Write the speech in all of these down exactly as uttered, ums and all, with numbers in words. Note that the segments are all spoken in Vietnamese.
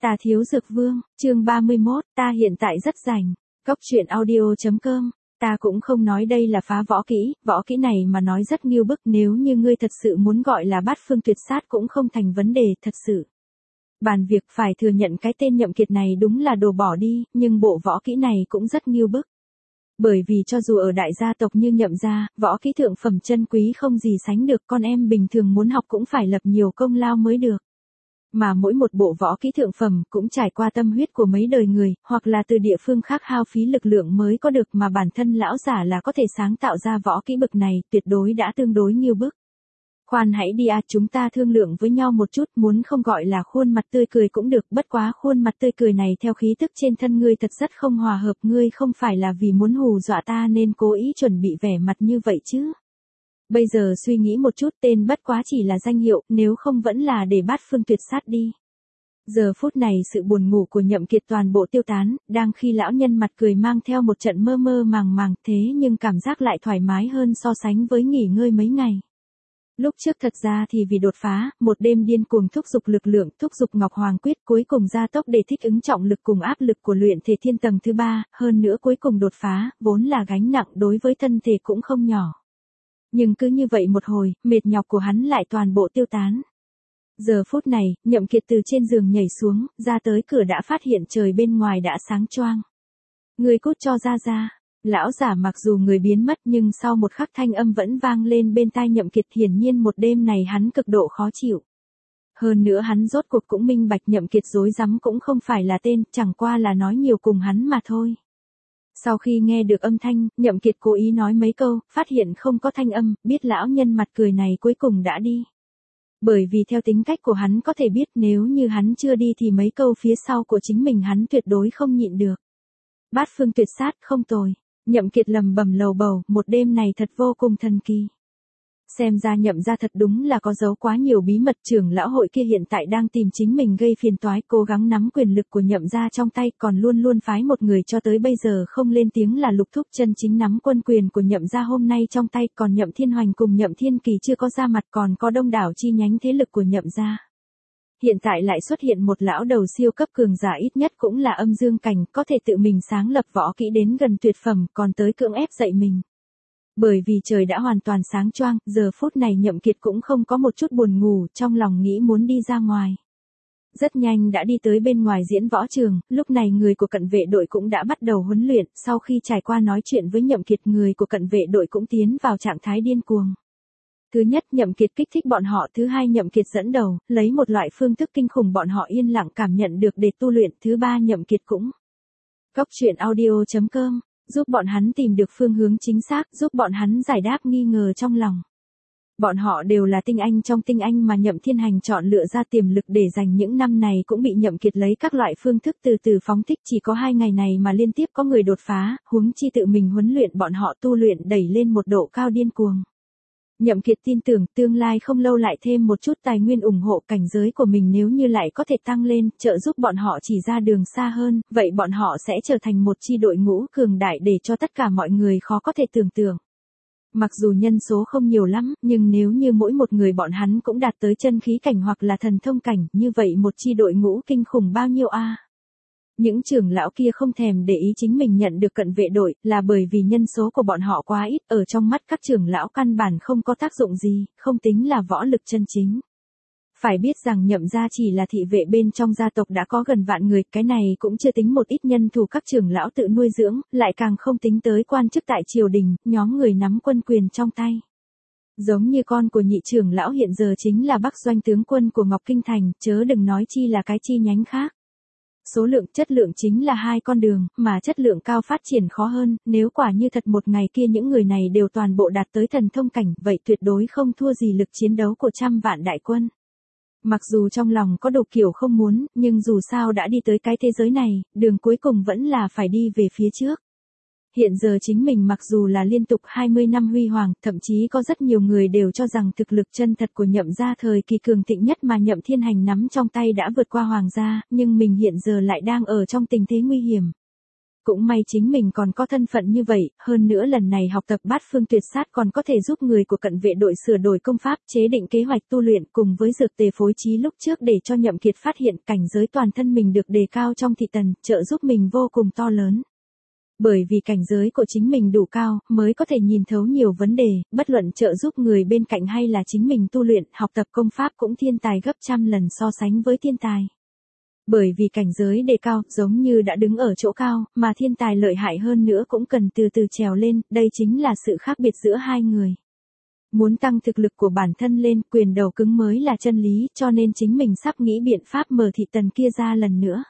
Ta thiếu dược vương, chương ba mươi mốt, ta hiện tại rất rảnh. Cốc truyện audio chấm com. Ta cũng không nói đây là phá võ kỹ, võ kỹ này mà nói rất nghiêu bức, nếu như ngươi thật sự muốn gọi là bát phương tuyệt sát cũng không thành vấn đề, thật sự. Bàn việc phải thừa nhận cái tên Nhậm Kiệt này đúng là đồ bỏ đi, nhưng bộ võ kỹ này cũng rất nghiêu bức. Bởi vì cho dù ở đại gia tộc như Nhậm gia, võ kỹ thượng phẩm chân quý không gì sánh được, con em bình thường muốn học cũng phải lập nhiều công lao mới được. Mà mỗi một bộ võ kỹ thượng phẩm cũng trải qua tâm huyết của mấy đời người, hoặc là từ địa phương khác hao phí lực lượng mới có được, mà bản thân lão giả là có thể sáng tạo ra võ kỹ bậc này, tuyệt đối đã tương đối nghiêu bức. Khoan hãy đi à, chúng ta thương lượng với nhau một chút, muốn không gọi là khuôn mặt tươi cười cũng được, bất quá khuôn mặt tươi cười này theo khí tức trên thân ngươi thật rất không hòa hợp, ngươi không phải là vì muốn hù dọa ta nên cố ý chuẩn bị vẻ mặt như vậy chứ. Bây giờ suy nghĩ một chút, tên bất quá chỉ là danh hiệu, nếu không vẫn là để bát phương tuyệt sát đi. Giờ phút này sự buồn ngủ của Nhậm Kiệt toàn bộ tiêu tán, đang khi lão nhân mặt cười mang theo một trận mơ mơ màng màng, thế nhưng cảm giác lại thoải mái hơn so sánh với nghỉ ngơi mấy ngày. Lúc trước thật ra thì vì đột phá, một đêm điên cuồng thúc giục lực lượng, thúc giục Ngọc Hoàng Quyết, cuối cùng gia tốc để thích ứng trọng lực cùng áp lực của luyện thể thiên tầng thứ ba, hơn nữa cuối cùng đột phá, vốn là gánh nặng đối với thân thể cũng không nhỏ. Nhưng cứ như vậy một hồi, mệt nhọc của hắn lại toàn bộ tiêu tán. Giờ phút này, Nhậm Kiệt từ trên giường nhảy xuống, ra tới cửa đã phát hiện trời bên ngoài đã sáng choang. Người cút cho ra ra. Lão giả mặc dù người biến mất nhưng sau một khắc thanh âm vẫn vang lên bên tai Nhậm Kiệt, hiển nhiên một đêm này hắn cực độ khó chịu. Hơn nữa hắn rốt cuộc cũng minh bạch Nhậm Kiệt rối rắm cũng không phải là tên, chẳng qua là nói nhiều cùng hắn mà thôi. Sau khi nghe được âm thanh, Nhậm Kiệt cố ý nói mấy câu, phát hiện không có thanh âm, biết lão nhân mặt cười này cuối cùng đã đi. Bởi vì theo tính cách của hắn có thể biết nếu như hắn chưa đi thì mấy câu phía sau của chính mình hắn tuyệt đối không nhịn được. Bát phương tuyệt sát không tồi. Nhậm Kiệt lầm bầm lầu bầu, một đêm này thật vô cùng thần kỳ. Xem ra Nhậm gia thật đúng là có giấu quá nhiều bí mật, trưởng lão hội kia hiện tại đang tìm chính mình gây phiền toái, cố gắng nắm quyền lực của Nhậm gia trong tay, còn luôn luôn phái một người cho tới bây giờ không lên tiếng là Lục Thúc chân chính nắm quân quyền của Nhậm gia hôm nay trong tay, còn Nhậm Thiên Hoành cùng Nhậm Thiên Kỳ chưa có ra mặt, còn có đông đảo chi nhánh thế lực của Nhậm gia. Hiện tại lại xuất hiện một lão đầu siêu cấp cường giả, ít nhất cũng là âm dương cảnh, có thể tự mình sáng lập võ kỹ đến gần tuyệt phẩm, còn tới cưỡng ép dạy mình. Bởi vì trời đã hoàn toàn sáng choang, giờ phút này Nhậm Kiệt cũng không có một chút buồn ngủ, trong lòng nghĩ muốn đi ra ngoài. Rất nhanh đã đi tới bên ngoài diễn võ trường, lúc này người của cận vệ đội cũng đã bắt đầu huấn luyện, sau khi trải qua nói chuyện với Nhậm Kiệt, người của cận vệ đội cũng tiến vào trạng thái điên cuồng. Thứ nhất, Nhậm Kiệt kích thích bọn họ, thứ hai, Nhậm Kiệt dẫn đầu, lấy một loại phương thức kinh khủng bọn họ yên lặng cảm nhận được để tu luyện, thứ ba, Nhậm Kiệt cũng Cốc truyện audio chấm com, giúp bọn hắn tìm được phương hướng chính xác, giúp bọn hắn giải đáp nghi ngờ trong lòng. Bọn họ đều là tinh anh trong tinh anh mà Nhậm Thiên Hành chọn lựa ra tiềm lực để dành những năm này, cũng bị Nhậm Kiệt lấy các loại phương thức từ từ phóng thích, chỉ có hai ngày này mà liên tiếp có người đột phá, huống chi tự mình huấn luyện bọn họ tu luyện đẩy lên một độ cao điên cuồng. Nhậm Kiệt tin tưởng tương lai không lâu lại thêm một chút tài nguyên ủng hộ cảnh giới của mình, nếu như lại có thể tăng lên, trợ giúp bọn họ chỉ ra đường xa hơn, vậy bọn họ sẽ trở thành một chi đội ngũ cường đại để cho tất cả mọi người khó có thể tưởng tượng. Mặc dù nhân số không nhiều lắm, nhưng nếu như mỗi một người bọn hắn cũng đạt tới chân khí cảnh hoặc là thần thông cảnh, như vậy một chi đội ngũ kinh khủng bao nhiêu a? À? Những trưởng lão kia không thèm để ý chính mình nhận được cận vệ đội, là bởi vì nhân số của bọn họ quá ít, ở trong mắt các trưởng lão căn bản không có tác dụng gì, không tính là võ lực chân chính. Phải biết rằng Nhậm gia chỉ là thị vệ bên trong gia tộc đã có gần vạn người, cái này cũng chưa tính một ít nhân thủ các trưởng lão tự nuôi dưỡng, lại càng không tính tới quan chức tại triều đình, nhóm người nắm quân quyền trong tay. Giống như con của nhị trưởng lão hiện giờ chính là Bắc Doanh tướng quân của Ngọc Kinh Thành, chớ đừng nói chi là cái chi nhánh khác. Số lượng, chất lượng chính là hai con đường, mà chất lượng cao phát triển khó hơn, nếu quả như thật một ngày kia những người này đều toàn bộ đạt tới thần thông cảnh, vậy tuyệt đối không thua gì lực chiến đấu của trăm vạn đại quân. Mặc dù trong lòng có đồ kiểu không muốn, nhưng dù sao đã đi tới cái thế giới này, đường cuối cùng vẫn là phải đi về phía trước. Hiện giờ chính mình mặc dù là liên tục hai mươi năm huy hoàng, thậm chí có rất nhiều người đều cho rằng thực lực chân thật của Nhậm gia thời kỳ cường thịnh nhất mà Nhậm Thiên Hành nắm trong tay đã vượt qua hoàng gia, nhưng mình hiện giờ lại đang ở trong tình thế nguy hiểm. Cũng may chính mình còn có thân phận như vậy, hơn nữa lần này học tập bát phương tuyệt sát còn có thể giúp người của cận vệ đội sửa đổi công pháp, chế định kế hoạch tu luyện cùng với dược tề phối trí lúc trước để cho Nhậm Kiệt phát hiện cảnh giới toàn thân mình được đề cao trong thị tần, trợ giúp mình vô cùng to lớn. Bởi vì cảnh giới của chính mình đủ cao, mới có thể nhìn thấu nhiều vấn đề, bất luận trợ giúp người bên cạnh hay là chính mình tu luyện, học tập công pháp cũng thiên tài gấp trăm lần so sánh với thiên tài. Bởi vì cảnh giới đề cao, giống như đã đứng ở chỗ cao, mà thiên tài lợi hại hơn nữa cũng cần từ từ trèo lên, đây chính là sự khác biệt giữa hai người. Muốn tăng thực lực của bản thân lên, quyền đầu cứng mới là chân lý, cho nên chính mình sắp nghĩ biện pháp mở thị tần kia ra lần nữa.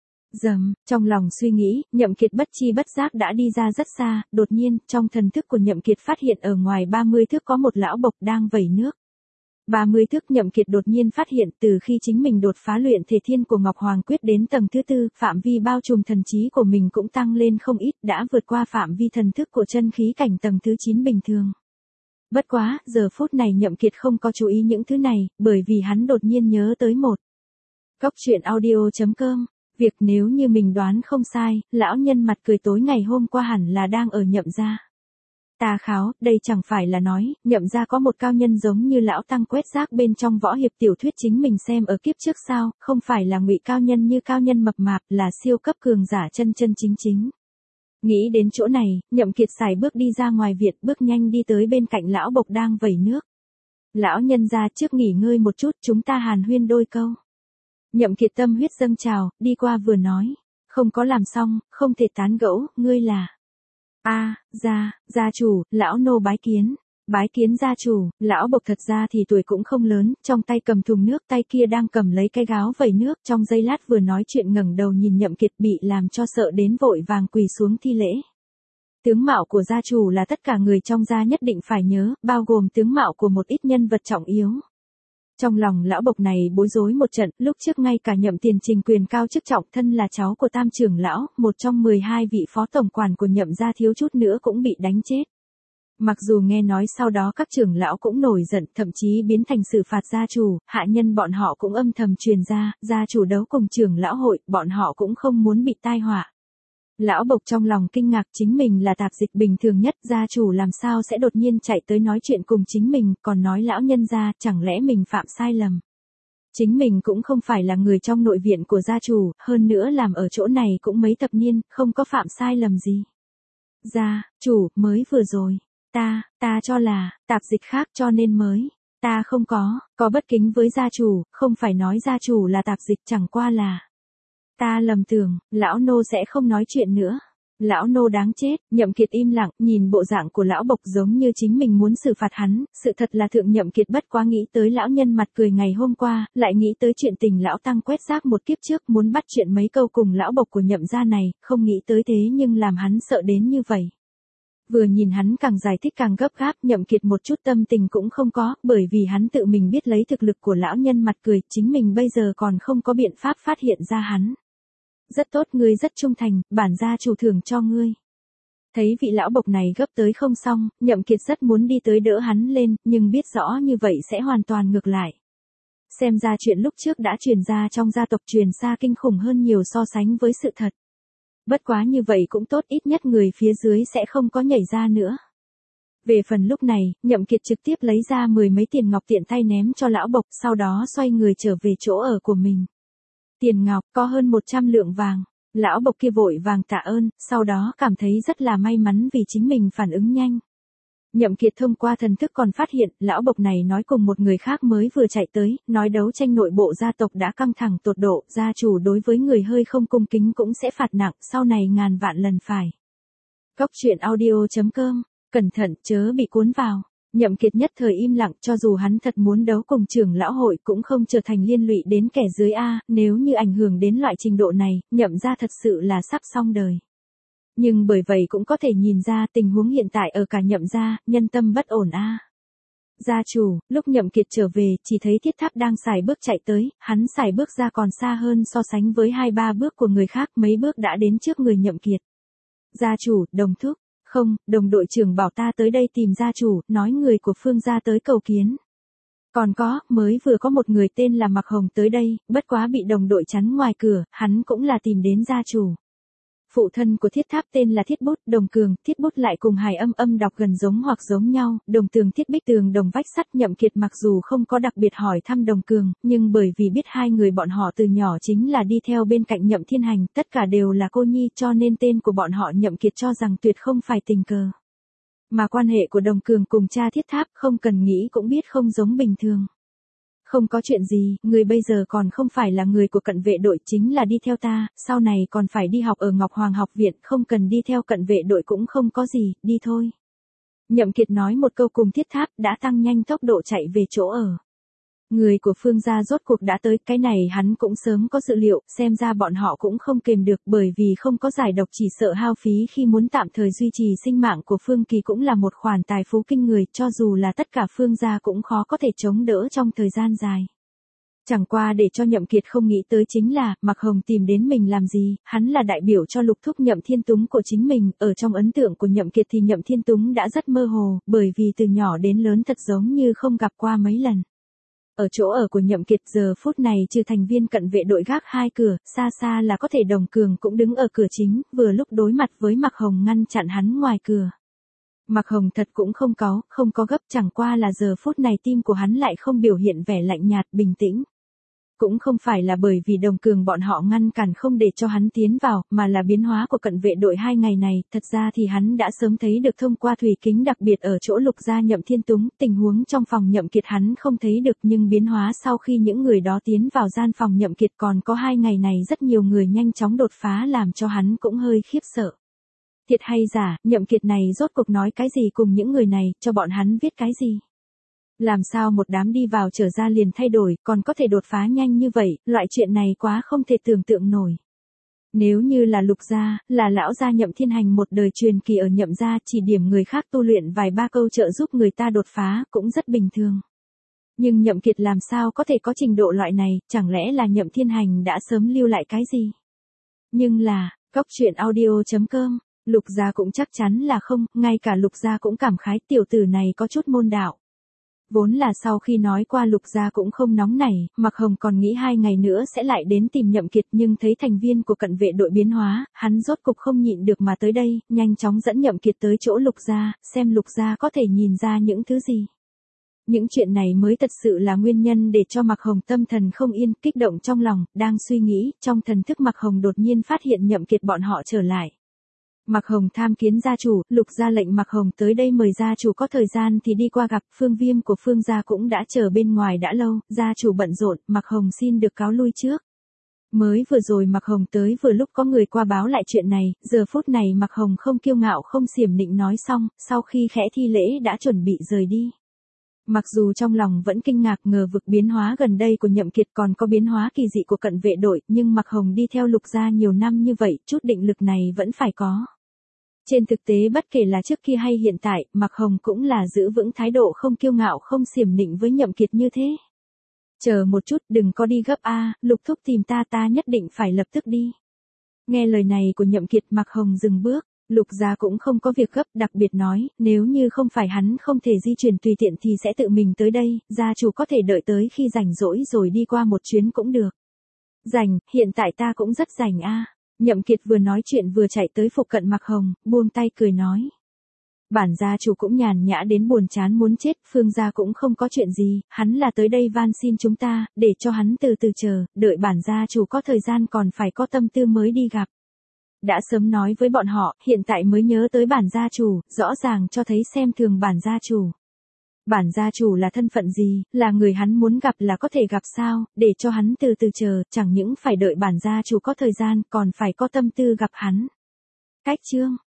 Dầm, trong lòng suy nghĩ, Nhậm Kiệt bất chi bất giác đã đi ra rất xa, đột nhiên, trong thần thức của Nhậm Kiệt phát hiện ở ngoài ba mươi thước có một lão bộc đang vẩy nước. ba mươi thước Nhậm Kiệt đột nhiên phát hiện từ khi chính mình đột phá luyện thể thiên của Ngọc Hoàng Quyết đến tầng thứ tư, phạm vi bao trùm thần trí của mình cũng tăng lên không ít, đã vượt qua phạm vi thần thức của chân khí cảnh tầng thứ chín bình thường. Bất quá, giờ phút này Nhậm Kiệt không có chú ý những thứ này, bởi vì hắn đột nhiên nhớ tới một. Cốc truyện audio chấm com, việc nếu như mình đoán không sai, lão nhân mặt cười tối ngày hôm qua hẳn là đang ở Nhậm gia. Ta kháo, đây chẳng phải là nói, Nhậm gia có một cao nhân giống như lão tăng quét rác bên trong võ hiệp tiểu thuyết chính mình xem ở kiếp trước sao, không phải là ngụy cao nhân như cao nhân mập mạp, là siêu cấp cường giả chân chân chính chính. Nghĩ đến chỗ này, Nhậm Kiệt sải bước đi ra ngoài viện, bước nhanh đi tới bên cạnh lão bộc đang vẩy nước. Lão nhân gia trước nghỉ ngơi một chút, chúng ta hàn huyên đôi câu. Nhậm Kiệt tâm huyết dâng trào, đi qua vừa nói, không có làm xong, không thể tán gẫu, ngươi là. A, gia, gia chủ, lão nô bái kiến. Bái kiến gia chủ, lão bộc thật ra thì tuổi cũng không lớn, trong tay cầm thùng nước, tay kia đang cầm lấy cái gáo vẩy nước, trong giây lát vừa nói chuyện ngẩng đầu nhìn Nhậm Kiệt bị làm cho sợ đến vội vàng quỳ xuống thi lễ. Tướng mạo của gia chủ là tất cả người trong gia nhất định phải nhớ, bao gồm tướng mạo của một ít nhân vật trọng yếu. Trong lòng lão bộc này bối rối một trận, lúc trước ngay cả Nhậm Tiền Trình quyền cao chức trọng, thân là cháu của tam trưởng lão, một trong mười hai vị phó tổng quản của Nhậm gia thiếu chút nữa cũng bị đánh chết. Mặc dù nghe nói sau đó các trưởng lão cũng nổi giận, thậm chí biến thành xử phạt gia chủ, hạ nhân bọn họ cũng âm thầm truyền ra, gia chủ đấu cùng trưởng lão hội, bọn họ cũng không muốn bị tai họa. Lão bộc trong lòng kinh ngạc, chính mình là tạp dịch bình thường nhất, gia chủ làm sao sẽ đột nhiên chạy tới nói chuyện cùng chính mình, còn nói lão nhân gia, chẳng lẽ mình phạm sai lầm. Chính mình cũng không phải là người trong nội viện của gia chủ, hơn nữa làm ở chỗ này cũng mấy thập niên, không có phạm sai lầm gì. Gia chủ, mới vừa rồi, ta, ta cho là, tạp dịch khác cho nên mới, ta không có, có bất kính với gia chủ, không phải nói gia chủ là tạp dịch, chẳng qua là. Ta lầm tưởng, lão nô sẽ không nói chuyện nữa. Lão nô đáng chết, Nhậm Kiệt im lặng, nhìn bộ dạng của lão bộc giống như chính mình muốn xử phạt hắn, sự thật là thượng Nhậm Kiệt bất quá nghĩ tới lão nhân mặt cười ngày hôm qua, lại nghĩ tới chuyện tình lão tăng quét rác một kiếp trước, muốn bắt chuyện mấy câu cùng lão bộc của Nhậm gia này, không nghĩ tới thế nhưng làm hắn sợ đến như vậy. Vừa nhìn hắn càng giải thích càng gấp gáp, Nhậm Kiệt một chút tâm tình cũng không có, bởi vì hắn tự mình biết lấy thực lực của lão nhân mặt cười, chính mình bây giờ còn không có biện pháp phát hiện ra hắn. Rất tốt, ngươi rất trung thành, bản gia chủ thưởng cho ngươi. Thấy vị lão bộc này gấp tới không xong, Nhậm Kiệt rất muốn đi tới đỡ hắn lên, nhưng biết rõ như vậy sẽ hoàn toàn ngược lại. Xem ra chuyện lúc trước đã truyền ra trong gia tộc truyền xa kinh khủng hơn nhiều so sánh với sự thật. Bất quá như vậy cũng tốt, ít nhất người phía dưới sẽ không có nhảy ra nữa. Về phần lúc này, Nhậm Kiệt trực tiếp lấy ra mười mấy tiền ngọc tiện tay ném cho lão bộc, sau đó xoay người trở về chỗ ở của mình. Tiền ngọc có hơn một trăm lượng vàng, lão bộc kia vội vàng tạ ơn, sau đó cảm thấy rất là may mắn vì chính mình phản ứng nhanh. Nhậm Kiệt thông qua thần thức còn phát hiện, lão bộc này nói cùng một người khác mới vừa chạy tới, nói đấu tranh nội bộ gia tộc đã căng thẳng tột độ, gia chủ đối với người hơi không cung kính cũng sẽ phạt nặng, sau này ngàn vạn lần phải. Cốc truyện audio chấm com, cẩn thận chớ bị cuốn vào. Nhậm Kiệt nhất thời im lặng, cho dù hắn thật muốn đấu cùng trưởng lão hội cũng không trở thành liên lụy đến kẻ dưới a, nếu như ảnh hưởng đến loại trình độ này, Nhậm gia thật sự là sắp xong đời. Nhưng bởi vậy cũng có thể nhìn ra tình huống hiện tại ở cả Nhậm gia, nhân tâm bất ổn a. Gia chủ, lúc Nhậm Kiệt trở về, chỉ thấy Thiết Tháp đang sải bước chạy tới, hắn sải bước ra còn xa hơn so sánh với hai ba bước của người khác, mấy bước đã đến trước người Nhậm Kiệt. Gia chủ, đồng thúc. Không, đồng đội trưởng bảo ta tới đây tìm gia chủ, nói người của Phương gia tới cầu kiến. Còn có, mới vừa có một người tên là Mạc Hồng tới đây, bất quá bị đồng đội chắn ngoài cửa, hắn cũng là tìm đến gia chủ. Phụ thân của Thiết Tháp tên là Thiết Bút, Đồng Cường, Thiết Bút lại cùng hài âm âm đọc gần giống hoặc giống nhau, Đồng Tường Thiết Bích Tường Đồng Vách Sắt. Nhậm Kiệt mặc dù không có đặc biệt hỏi thăm Đồng Cường, nhưng bởi vì biết hai người bọn họ từ nhỏ chính là đi theo bên cạnh Nhậm Thiên Hành, tất cả đều là cô nhi, cho nên tên của bọn họ Nhậm Kiệt cho rằng tuyệt không phải tình cờ. Mà quan hệ của Đồng Cường cùng cha Thiết Tháp không cần nghĩ cũng biết không giống bình thường. Không có chuyện gì, người bây giờ còn không phải là người của cận vệ đội, chính là đi theo ta, sau này còn phải đi học ở Ngọc Hoàng học viện, không cần đi theo cận vệ đội cũng không có gì, đi thôi. Nhậm Kiệt nói một câu cùng Thiết Tháp đã tăng nhanh tốc độ chạy về chỗ ở. Người của Phương gia rốt cuộc đã tới, cái này hắn cũng sớm có dự liệu, xem ra bọn họ cũng không kềm được, bởi vì không có giải độc chỉ sợ hao phí khi muốn tạm thời duy trì sinh mạng của Phương Kỳ cũng là một khoản tài phú kinh người, cho dù là tất cả Phương gia cũng khó có thể chống đỡ trong thời gian dài. Chẳng qua để cho Nhậm Kiệt không nghĩ tới chính là, Mạc Hồng tìm đến mình làm gì, hắn là đại biểu cho Lục Thúc Nhậm Thiên Túng của chính mình, ở trong ấn tượng của Nhậm Kiệt thì Nhậm Thiên Túng đã rất mơ hồ, bởi vì từ nhỏ đến lớn thật giống như không gặp qua mấy lần. Ở chỗ ở của Nhậm Kiệt giờ phút này trừ thành viên cận vệ đội gác hai cửa, xa xa là có thể Đồng Cường cũng đứng ở cửa chính, vừa lúc đối mặt với Mạc Hồng ngăn chặn hắn ngoài cửa. Mạc Hồng thật cũng không cáu, không có gấp, chẳng qua là giờ phút này tim của hắn lại không biểu hiện vẻ lạnh nhạt, bình tĩnh. Cũng không phải là bởi vì Đồng Cường bọn họ ngăn cản không để cho hắn tiến vào, mà là biến hóa của cận vệ đội hai ngày này, thật ra thì hắn đã sớm thấy được thông qua thủy kính đặc biệt ở chỗ Lục gia Nhậm Thiên Túng, tình huống trong phòng Nhậm Kiệt hắn không thấy được, nhưng biến hóa sau khi những người đó tiến vào gian phòng Nhậm Kiệt còn có hai ngày này rất nhiều người nhanh chóng đột phá làm cho hắn cũng hơi khiếp sợ. Thiệt hay giả, Nhậm Kiệt này rốt cuộc nói cái gì cùng những người này, cho bọn hắn viết cái gì? Làm sao một đám đi vào trở ra liền thay đổi, còn có thể đột phá nhanh như vậy, loại chuyện này quá không thể tưởng tượng nổi. Nếu như là Lục gia, là lão gia Nhậm Thiên Hành một đời truyền kỳ ở Nhậm gia, chỉ điểm người khác tu luyện vài ba câu trợ giúp người ta đột phá, cũng rất bình thường. Nhưng Nhậm Kiệt làm sao có thể có trình độ loại này, chẳng lẽ là Nhậm Thiên Hành đã sớm lưu lại cái gì? Nhưng là, cóc truyện audio chấm com, Lục gia cũng chắc chắn là không, ngay cả Lục gia cũng cảm khái tiểu tử này có chút môn đạo. Vốn là sau khi nói qua Lục gia cũng không nóng nảy, Mạc Hồng còn nghĩ hai ngày nữa sẽ lại đến tìm Nhậm Kiệt, nhưng thấy thành viên của cận vệ đội biến hóa, hắn rốt cục không nhịn được mà tới đây, nhanh chóng dẫn Nhậm Kiệt tới chỗ Lục gia, xem Lục gia có thể nhìn ra những thứ gì. Những chuyện này mới thật sự là nguyên nhân để cho Mạc Hồng tâm thần không yên, kích động trong lòng, đang suy nghĩ, trong thần thức Mạc Hồng đột nhiên phát hiện Nhậm Kiệt bọn họ trở lại. Mạc Hồng tham kiến gia chủ, Lục gia lệnh Mạc Hồng tới đây mời gia chủ có thời gian thì đi qua gặp, Phương Viêm của Phương gia cũng đã chờ bên ngoài đã lâu, gia chủ bận rộn, Mạc Hồng xin được cáo lui trước. Mới vừa rồi Mạc Hồng tới vừa lúc có người qua báo lại chuyện này, giờ phút này Mạc Hồng không kiêu ngạo không xiểm nịnh nói xong, sau khi khẽ thi lễ đã chuẩn bị rời đi. Mặc dù trong lòng vẫn kinh ngạc ngờ vực biến hóa gần đây của Nhậm Kiệt còn có biến hóa kỳ dị của cận vệ đội, nhưng Mạc Hồng đi theo Lục gia nhiều năm như vậy, chút định lực này vẫn phải có. Trên thực tế bất kể là trước kia hay hiện tại, Mạc Hồng cũng là giữ vững thái độ không kiêu ngạo không xiểm nịnh với Nhậm Kiệt như thế. Chờ một chút, đừng có đi gấp a, Lục thúc tìm ta ta nhất định phải lập tức đi. Nghe lời này của Nhậm Kiệt, Mạc Hồng dừng bước, Lục gia cũng không có việc gấp, đặc biệt nói, nếu như không phải hắn không thể di chuyển tùy tiện thì sẽ tự mình tới đây, gia chủ có thể đợi tới khi rảnh rỗi rồi đi qua một chuyến cũng được. Rảnh, hiện tại ta cũng rất rảnh a. Nhậm Kiệt vừa nói chuyện vừa chạy tới phụ cận Mạc Hồng, buông tay cười nói. Bản gia chủ cũng nhàn nhã đến buồn chán muốn chết, Phương gia cũng không có chuyện gì, hắn là tới đây van xin chúng ta, để cho hắn từ từ chờ, đợi bản gia chủ có thời gian còn phải có tâm tư mới đi gặp. Đã sớm nói với bọn họ, hiện tại mới nhớ tới bản gia chủ, rõ ràng cho thấy xem thường bản gia chủ. Bản gia chủ là thân phận gì, là người hắn muốn gặp là có thể gặp sao, để cho hắn từ từ chờ, chẳng những phải đợi bản gia chủ có thời gian, còn phải có tâm tư gặp hắn. Cách chương